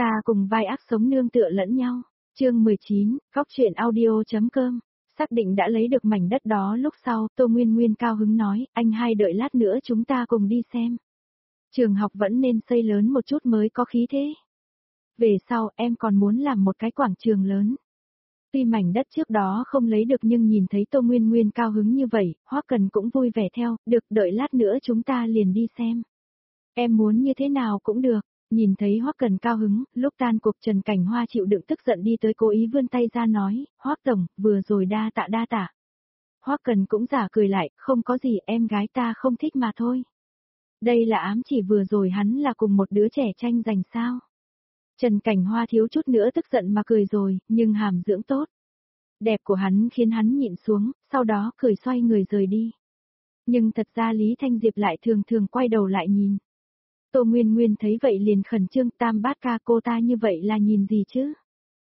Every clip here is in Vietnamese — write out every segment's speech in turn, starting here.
Ta cùng vai ác sống nương tựa lẫn nhau. Chương 19, Góc truyện audio.com. Xác định đã lấy được mảnh đất đó lúc sau, Tô Nguyên Nguyên cao hứng nói, anh hai đợi lát nữa chúng ta cùng đi xem. Trường học vẫn nên xây lớn một chút mới có khí thế. Về sau em còn muốn làm một cái quảng trường lớn. Tuy mảnh đất trước đó không lấy được nhưng nhìn thấy Tô Nguyên Nguyên cao hứng như vậy, Hoắc Cần cũng vui vẻ theo, được đợi lát nữa chúng ta liền đi xem. Em muốn như thế nào cũng được. Nhìn thấy Hoắc Cần cao hứng, lúc tan cuộc Trần Cảnh Hoa chịu đựng tức giận đi tới cố ý vươn tay ra nói, Hoắc tổng, vừa rồi đa tạ. Hoắc Cần cũng giả cười lại, không có gì em gái ta không thích mà thôi. Đây là ám chỉ vừa rồi hắn là cùng một đứa trẻ tranh giành sao. Trần Cảnh Hoa thiếu chút nữa tức giận mà cười rồi, nhưng hàm dưỡng tốt. Đẹp của hắn khiến hắn nhịn xuống, sau đó cười xoay người rời đi. Nhưng thật ra Lý Thanh Diệp lại thường thường quay đầu lại nhìn. Tô Nguyên Nguyên thấy vậy liền khẩn trương tam bát ca cô ta như vậy là nhìn gì chứ?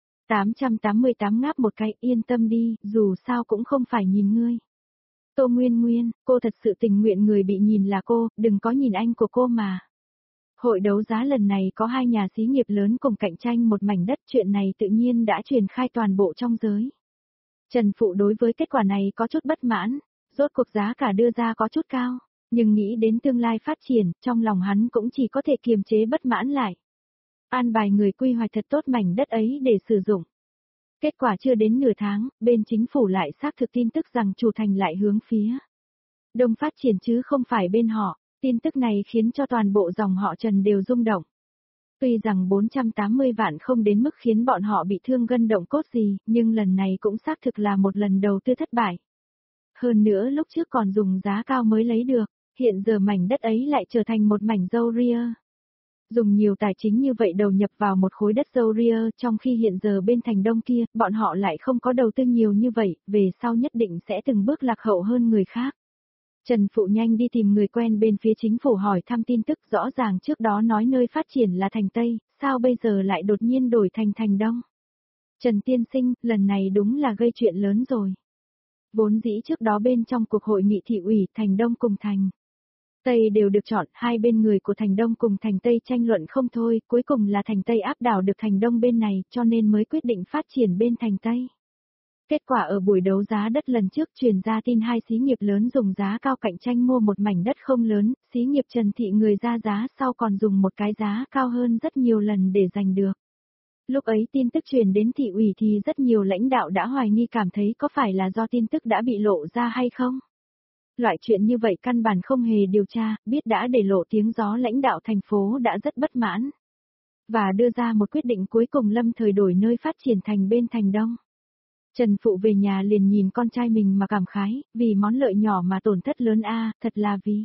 888 ngáp một cái yên tâm đi, dù sao cũng không phải nhìn ngươi. Tô Nguyên Nguyên, cô thật sự tình nguyện người bị nhìn là cô, đừng có nhìn anh của cô mà. Hội đấu giá lần này có hai nhà xí nghiệp lớn cùng cạnh tranh một mảnh đất, chuyện này tự nhiên đã truyền khai toàn bộ trong giới. Trần Phụ đối với kết quả này có chút bất mãn, rốt cuộc giá cả đưa ra có chút cao. Nhưng nghĩ đến tương lai phát triển, trong lòng hắn cũng chỉ có thể kiềm chế bất mãn lại. An bài người quy hoạch thật tốt mảnh đất ấy để sử dụng. Kết quả chưa đến nửa tháng, bên chính phủ lại xác thực tin tức rằng chủ thành lại hướng phía đông phát triển chứ không phải bên họ. Tin tức này khiến cho toàn bộ dòng họ Trần đều rung động. Tuy rằng 480 vạn không đến mức khiến bọn họ bị thương gân động cốt gì, nhưng lần này cũng xác thực là một lần đầu tư thất bại. Hơn nữa lúc trước còn dùng giá cao mới lấy được. Hiện giờ mảnh đất ấy lại trở thành một mảnh dâu ria. Dùng nhiều tài chính như vậy đầu nhập vào một khối đất dâu ria, trong khi hiện giờ bên thành đông kia, bọn họ lại không có đầu tư nhiều như vậy, về sau nhất định sẽ từng bước lạc hậu hơn người khác. Trần Phụ nhanh đi tìm người quen bên phía chính phủ hỏi thăm tin tức, rõ ràng trước đó nói nơi phát triển là thành Tây, sao bây giờ lại đột nhiên đổi thành thành Đông. Trần Tiên Sinh, lần này đúng là gây chuyện lớn rồi. Vốn dĩ trước đó bên trong cuộc hội nghị thị ủy thành Đông cùng thành Tây đều được chọn, hai bên người của thành Đông cùng thành Tây tranh luận không thôi, cuối cùng là thành Tây áp đảo được thành Đông bên này, cho nên mới quyết định phát triển bên thành Tây. Kết quả ở buổi đấu giá đất lần trước truyền ra tin hai xí nghiệp lớn dùng giá cao cạnh tranh mua một mảnh đất không lớn, xí nghiệp Trần Thị người ra giá sau còn dùng một cái giá cao hơn rất nhiều lần để giành được. Lúc ấy tin tức truyền đến thị ủy thì rất nhiều lãnh đạo đã hoài nghi cảm thấy có phải là do tin tức đã bị lộ ra hay không. Loại chuyện như vậy căn bản không hề điều tra, biết đã để lộ tiếng gió lãnh đạo thành phố đã rất bất mãn. Và đưa ra một quyết định cuối cùng lâm thời đổi nơi phát triển thành bên thành Đông. Trần Phụ về nhà liền nhìn con trai mình mà cảm khái, vì món lợi nhỏ mà tổn thất lớn a, thật là vì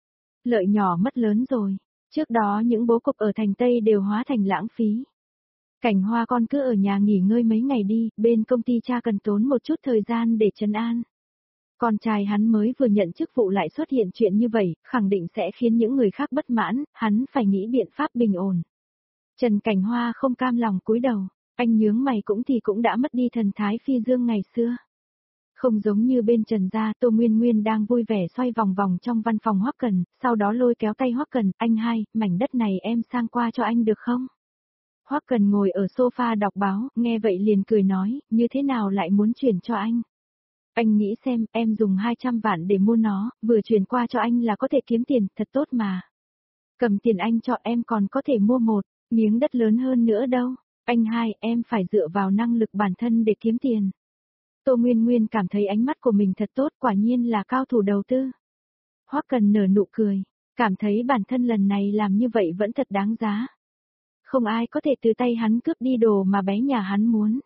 lợi nhỏ mất lớn rồi. Trước đó những bố cục ở thành Tây đều hóa thành lãng phí. Cảnh Hoa con cứ ở nhà nghỉ ngơi mấy ngày đi, bên công ty cha cần tốn một chút thời gian để trấn an. Con trai hắn mới vừa nhận chức vụ lại xuất hiện chuyện như vậy, khẳng định sẽ khiến những người khác bất mãn, hắn phải nghĩ biện pháp bình ổn. Trần Cảnh Hoa không cam lòng cúi đầu, anh nhướng mày cũng đã mất đi thần thái phi dương ngày xưa. Không giống như bên Trần gia, Tô Nguyên Nguyên đang vui vẻ xoay vòng vòng trong văn phòng Hoắc Cần, sau đó lôi kéo tay Hoắc Cần, anh hai, mảnh đất này em sang qua cho anh được không? Hoắc Cần ngồi ở sofa đọc báo, nghe vậy liền cười nói, như thế nào lại muốn chuyển cho anh? Anh nghĩ xem, em dùng 200 vạn để mua nó, vừa chuyển qua cho anh là có thể kiếm tiền, thật tốt mà. Cầm tiền anh cho em còn có thể mua một miếng đất lớn hơn nữa đâu. Anh hai, em phải dựa vào năng lực bản thân để kiếm tiền. Tô Nguyên Nguyên cảm thấy ánh mắt của mình thật tốt, quả nhiên là cao thủ đầu tư. Hoắc Cần nở nụ cười, cảm thấy bản thân lần này làm như vậy vẫn thật đáng giá. Không ai có thể từ tay hắn cướp đi đồ mà bé nhà hắn muốn.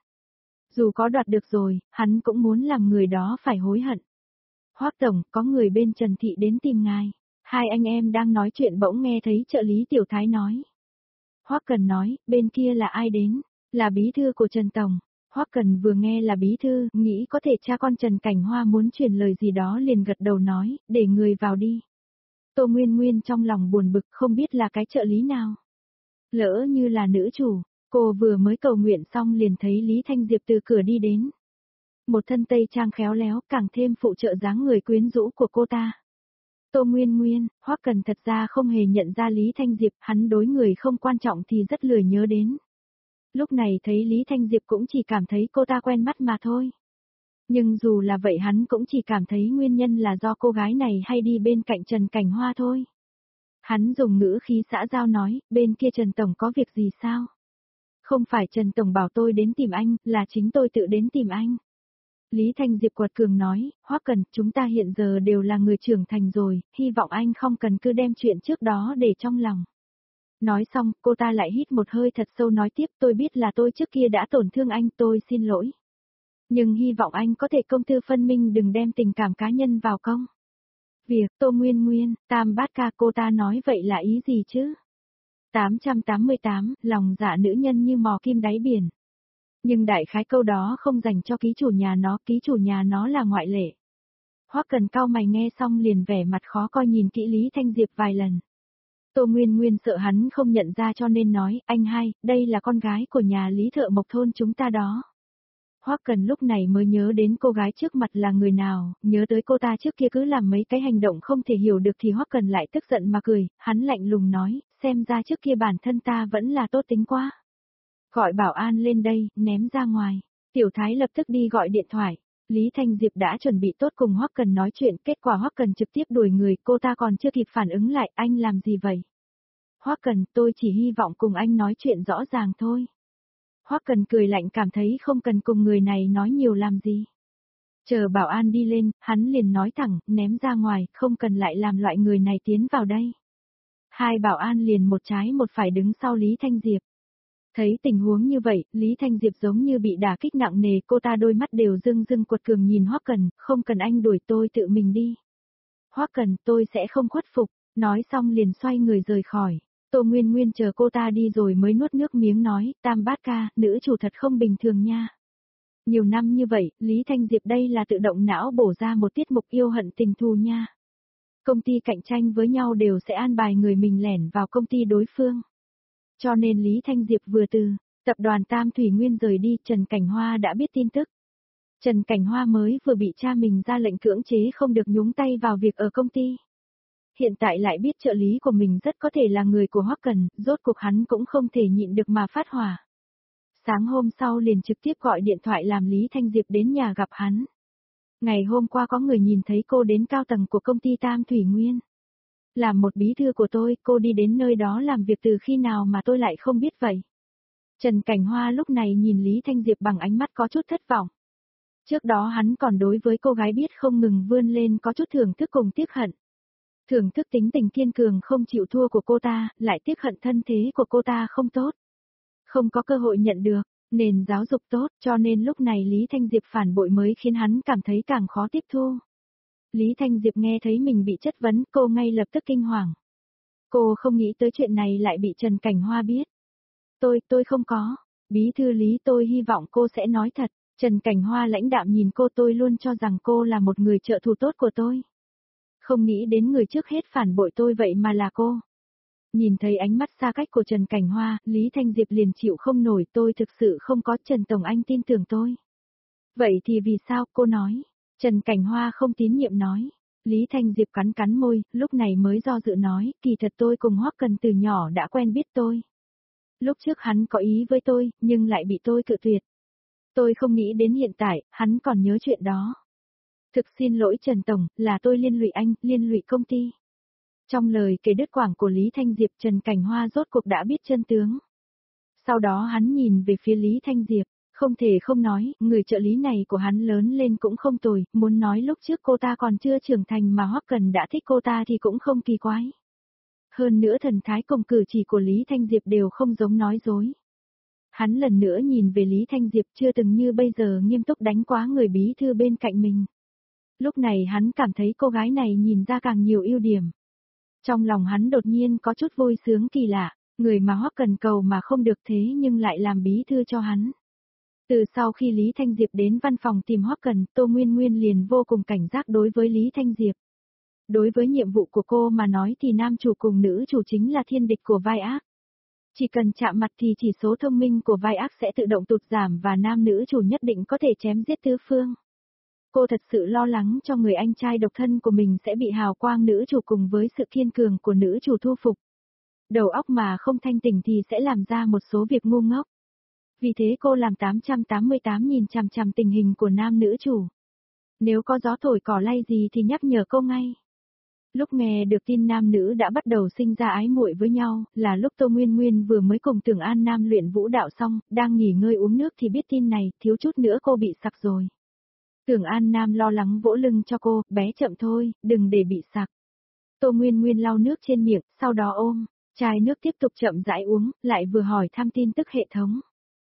Dù có đoạt được rồi, hắn cũng muốn làm người đó phải hối hận. Hoắc tổng, có người bên Trần Thị đến tìm ngài. Hai anh em đang nói chuyện bỗng nghe thấy trợ lý Tiểu Thái nói. Hoắc Cần nói, bên kia là ai đến? Là bí thư của Trần Tổng. Hoắc Cần vừa nghe là bí thư, nghĩ có thể cha con Trần Cảnh Hoa muốn truyền lời gì đó liền gật đầu nói, để người vào đi. Tô Nguyên Nguyên trong lòng buồn bực không biết là cái trợ lý nào. Lỡ như là nữ chủ, cô vừa mới cầu nguyện xong liền thấy Lý Thanh Diệp từ cửa đi đến. Một thân tây trang khéo léo càng thêm phụ trợ dáng người quyến rũ của cô ta. Tô Nguyên Nguyên, Hoắc Cần thật ra không hề nhận ra Lý Thanh Diệp, hắn đối người không quan trọng thì rất lười nhớ đến. Lúc này thấy Lý Thanh Diệp cũng chỉ cảm thấy cô ta quen mắt mà thôi. Nhưng dù là vậy hắn cũng chỉ cảm thấy nguyên nhân là do cô gái này hay đi bên cạnh Trần Cảnh Hoa thôi. Hắn dùng ngữ khí xã giao nói, bên kia Trần Tổng có việc gì sao? Không phải Trần Tổng bảo tôi đến tìm anh, là chính tôi tự đến tìm anh. Lý Thanh Diệp quật cường nói, Hoắc Cần, chúng ta hiện giờ đều là người trưởng thành rồi, hy vọng anh không cần cứ đem chuyện trước đó để trong lòng. Nói xong, cô ta lại hít một hơi thật sâu nói tiếp, tôi biết là tôi trước kia đã tổn thương anh, tôi xin lỗi. Nhưng hy vọng anh có thể công tư phân minh, đừng đem tình cảm cá nhân vào công. Việc Tô Nguyên Nguyên, Tam Bát Ca, cô ta nói vậy là ý gì chứ? 888, lòng dạ nữ nhân như mò kim đáy biển. Nhưng đại khái câu đó không dành cho ký chủ nhà nó là ngoại lệ. Hoắc Cần cau mày nghe xong liền vẻ mặt khó coi nhìn kỹ Lý Thanh Diệp vài lần. Tô Nguyên Nguyên sợ hắn không nhận ra cho nên nói, anh hai, đây là con gái của nhà Lý Thợ Mộc thôn chúng ta đó. Hoắc Cần lúc này mới nhớ đến cô gái trước mặt là người nào, nhớ tới cô ta trước kia cứ làm mấy cái hành động không thể hiểu được thì Hoắc Cần lại tức giận mà cười, hắn lạnh lùng nói, xem ra trước kia bản thân ta vẫn là tốt tính quá. Gọi bảo an lên đây, ném ra ngoài. Tiểu Thái lập tức đi gọi điện thoại. Lý Thanh Diệp đã chuẩn bị tốt cùng Hoắc Cần nói chuyện, kết quả Hoắc Cần trực tiếp đuổi người, cô ta còn chưa kịp phản ứng lại, anh làm gì vậy? Hoắc Cần, tôi chỉ hy vọng cùng anh nói chuyện rõ ràng thôi. Hoắc Cần cười lạnh, cảm thấy không cần cùng người này nói nhiều làm gì. Chờ bảo an đi lên, hắn liền nói thẳng, ném ra ngoài, không cần lại làm loại người này tiến vào đây. Hai bảo an liền một trái một phải đứng sau Lý Thanh Diệp. Thấy tình huống như vậy, Lý Thanh Diệp giống như bị đả kích nặng nề, cô ta đôi mắt đều rưng rưng quật cường nhìn Hoắc Cần, không cần anh đuổi tôi tự mình đi. Hoắc Cần, tôi sẽ không khuất phục, nói xong liền xoay người rời khỏi. Tô Nguyên Nguyên chờ cô ta đi rồi mới nuốt nước miếng nói, Tam Bát Ca, nữ chủ thật không bình thường nha. Nhiều năm như vậy, Lý Thanh Diệp đây là tự động não bổ ra một tiết mục yêu hận tình thù nha. Công ty cạnh tranh với nhau đều sẽ an bài người mình lẻn vào công ty đối phương. Cho nên Lý Thanh Diệp vừa từ tập đoàn Tam Thủy Nguyên rời đi, Trần Cảnh Hoa đã biết tin tức. Trần Cảnh Hoa mới vừa bị cha mình ra lệnh cưỡng chế không được nhúng tay vào việc ở công ty. Hiện tại lại biết trợ lý của mình rất có thể là người của Hoắc Cần, rốt cuộc hắn cũng không thể nhịn được mà phát hỏa. Sáng hôm sau liền trực tiếp gọi điện thoại làm Lý Thanh Diệp đến nhà gặp hắn. Ngày hôm qua có người nhìn thấy cô đến cao tầng của công ty Tam Thủy Nguyên. Làm một bí thư của tôi, cô đi đến nơi đó làm việc từ khi nào mà tôi lại không biết vậy. Trần Cảnh Hoa lúc này nhìn Lý Thanh Diệp bằng ánh mắt có chút thất vọng. Trước đó hắn còn đối với cô gái biết không ngừng vươn lên có chút thưởng thức cùng tiếc hận. Thưởng thức tính tình kiên cường không chịu thua của cô ta, lại tiếc hận thân thế của cô ta không tốt. Không có cơ hội nhận được, nền giáo dục tốt, cho nên lúc này Lý Thanh Diệp phản bội mới khiến hắn cảm thấy càng khó tiếp thu. Lý Thanh Diệp nghe thấy mình bị chất vấn, cô ngay lập tức kinh hoàng. Cô không nghĩ tới chuyện này lại bị Trần Cảnh Hoa biết. Tôi không có. Bí thư Lý, tôi hy vọng cô sẽ nói thật. Trần Cảnh Hoa lãnh đạm nhìn cô, tôi luôn cho rằng cô là một người trợ thủ tốt của tôi. Không nghĩ đến người trước hết phản bội tôi vậy mà là cô. Nhìn thấy ánh mắt xa cách của Trần Cảnh Hoa, Lý Thanh Diệp liền chịu không nổi, tôi thực sự không có, Trần Tổng Anh tin tưởng tôi. Vậy thì vì sao, cô nói. Trần Cảnh Hoa không tín nhiệm nói. Lý Thanh Diệp cắn cắn môi, lúc này mới do dự nói, kỳ thật tôi cùng Hoắc Cần từ nhỏ đã quen biết tôi. Lúc trước hắn có ý với tôi, nhưng lại bị tôi cự tuyệt. Tôi không nghĩ đến hiện tại, hắn còn nhớ chuyện đó. Thực xin lỗi Trần Tổng, là tôi liên lụy anh, liên lụy công ty. Trong lời kể đứt quãng của Lý Thanh Diệp, Trần Cảnh Hoa rốt cuộc đã biết chân tướng. Sau đó hắn nhìn về phía Lý Thanh Diệp, không thể không nói, người trợ lý này của hắn lớn lên cũng không tồi, muốn nói lúc trước cô ta còn chưa trưởng thành mà Hoắc Cần đã thích cô ta thì cũng không kỳ quái. Hơn nữa thần thái cùng cử chỉ của Lý Thanh Diệp đều không giống nói dối. Hắn lần nữa nhìn về Lý Thanh Diệp, chưa từng như bây giờ nghiêm túc đánh quá người bí thư bên cạnh mình. Lúc này hắn cảm thấy cô gái này nhìn ra càng nhiều ưu điểm. Trong lòng hắn đột nhiên có chút vui sướng kỳ lạ, người mà Hoắc Cần cầu mà không được thế nhưng lại làm bí thư cho hắn. Từ sau khi Lý Thanh Diệp đến văn phòng tìm Hoắc Cần, Tô Nguyên Nguyên liền vô cùng cảnh giác đối với Lý Thanh Diệp. Đối với nhiệm vụ của cô mà nói thì nam chủ cùng nữ chủ chính là thiên địch của vai ác. Chỉ cần chạm mặt thì chỉ số thông minh của vai ác sẽ tự động tụt giảm và nam nữ chủ nhất định có thể chém giết tứ phương. Cô thật sự lo lắng cho người anh trai độc thân của mình sẽ bị hào quang nữ chủ cùng với sự kiên cường của nữ chủ thu phục. Đầu óc mà không thanh tỉnh thì sẽ làm ra một số việc ngu ngốc. Vì thế cô làm 888 nhìn chằm chằm tình hình của nam nữ chủ. Nếu có gió thổi cỏ lay gì thì nhắc nhở cô ngay. Lúc nghe được tin nam nữ đã bắt đầu sinh ra ái muội với nhau, là lúc Tô Nguyên Nguyên vừa mới cùng Tưởng An Nam luyện vũ đạo xong, đang nghỉ ngơi uống nước thì biết tin này, thiếu chút nữa cô bị sặc rồi. Tưởng An Nam lo lắng vỗ lưng cho cô, bé chậm thôi, đừng để bị sặc. Tô Nguyên Nguyên lau nước trên miệng, sau đó ôm chai nước tiếp tục chậm rãi uống, lại vừa hỏi thăm tin tức hệ thống.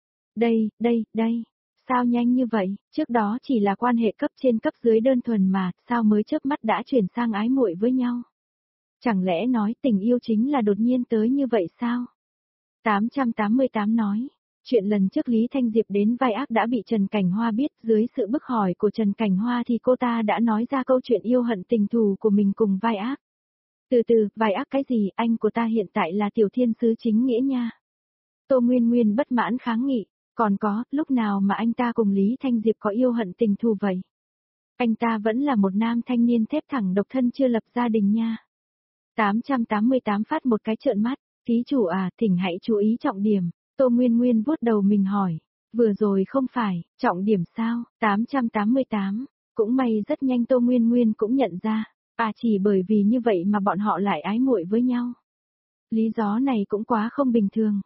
Đây, sao nhanh như vậy, trước đó chỉ là quan hệ cấp trên cấp dưới đơn thuần mà, sao mới chớp mắt đã chuyển sang ái muội với nhau? Chẳng lẽ nói tình yêu chính là đột nhiên tới như vậy sao? 888 nói, chuyện lần trước Lý Thanh Diệp đến vai ác đã bị Trần Cảnh Hoa biết, dưới sự bức hỏi của Trần Cảnh Hoa thì cô ta đã nói ra câu chuyện yêu hận tình thù của mình cùng vai ác. Từ từ, vai ác cái gì, anh của ta hiện tại là tiểu thiên sứ chính nghĩa nha. Tô Nguyên Nguyên bất mãn kháng nghị, còn có, lúc nào mà anh ta cùng Lý Thanh Diệp có yêu hận tình thù vậy? Anh ta vẫn là một nam thanh niên thép thẳng độc thân chưa lập gia đình nha. 888 phát một cái trợn mắt, ký chủ à, thỉnh hãy chú ý trọng điểm. Tô Nguyên Nguyên vuốt đầu mình hỏi, vừa rồi không phải, trọng điểm sao? 888, cũng may rất nhanh Tô Nguyên Nguyên cũng nhận ra, chỉ bởi vì như vậy mà bọn họ lại ái muội với nhau. Lý do này cũng quá không bình thường.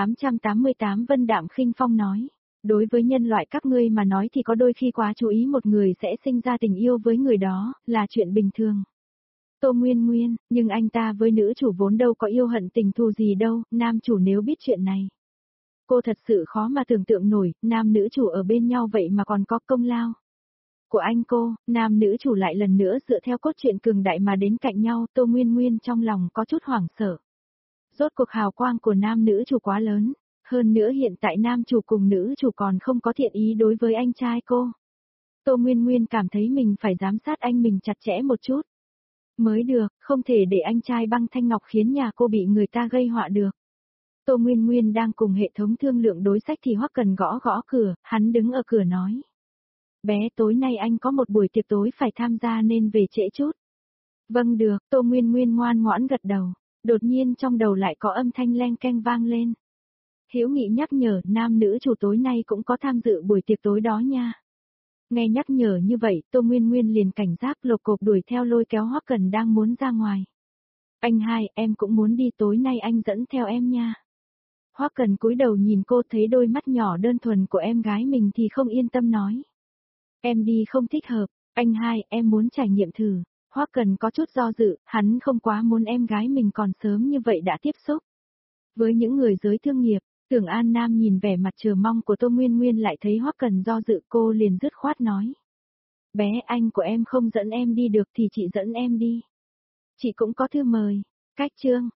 888 Vân Đạm Khinh Phong nói, đối với nhân loại các ngươi mà nói thì có đôi khi quá chú ý một người sẽ sinh ra tình yêu với người đó, là chuyện bình thường. Tô Nguyên Nguyên, nhưng anh ta với nữ chủ vốn đâu có yêu hận tình thù gì đâu, nam chủ nếu biết chuyện này. Cô thật sự khó mà tưởng tượng nổi, nam nữ chủ ở bên nhau vậy mà còn có công lao của anh cô, nam nữ chủ lại lần nữa dựa theo cốt truyện cường đại mà đến cạnh nhau, Tô Nguyên Nguyên trong lòng có chút hoảng sợ. Rốt cuộc hào quang của nam nữ chủ quá lớn, hơn nữa hiện tại nam chủ cùng nữ chủ còn không có thiện ý đối với anh trai cô. Tô Nguyên Nguyên cảm thấy mình phải giám sát anh mình chặt chẽ một chút. Mới được, không thể để anh trai Băng Thanh Ngọc khiến nhà cô bị người ta gây họa được. Tô Nguyên Nguyên đang cùng hệ thống thương lượng đối sách thì Hoắc Cần gõ gõ cửa, hắn đứng ở cửa nói. Bé, tối nay anh có một buổi tiệc tối phải tham gia nên về trễ chút. Vâng được, Tô Nguyên Nguyên ngoan ngoãn gật đầu. Đột nhiên trong đầu lại có âm thanh leng keng vang lên. Hữu Nghị nhắc nhở nam nữ chủ tối nay cũng có tham dự buổi tiệc tối đó nha. Nghe nhắc nhở như vậy, Tô Nguyên Nguyên liền cảnh giác lột cộp đuổi theo lôi kéo Hoắc Cần đang muốn ra ngoài. Anh hai, em cũng muốn đi tối nay anh dẫn theo em nha. Hoắc Cần cúi đầu nhìn cô thấy đôi mắt nhỏ đơn thuần của em gái mình thì không yên tâm nói. Em đi không thích hợp, anh hai, em muốn trải nghiệm thử. Hoắc Cần có chút do dự, hắn không quá muốn em gái mình còn sớm như vậy đã tiếp xúc. Với những người giới thương nghiệp, Tưởng An Nam nhìn vẻ mặt chờ mong của Tô Nguyên Nguyên lại thấy Hoắc Cần do dự, cô liền dứt khoát nói. Bé, anh của em không dẫn em đi được thì chị dẫn em đi. Chị cũng có thư mời. Cách chương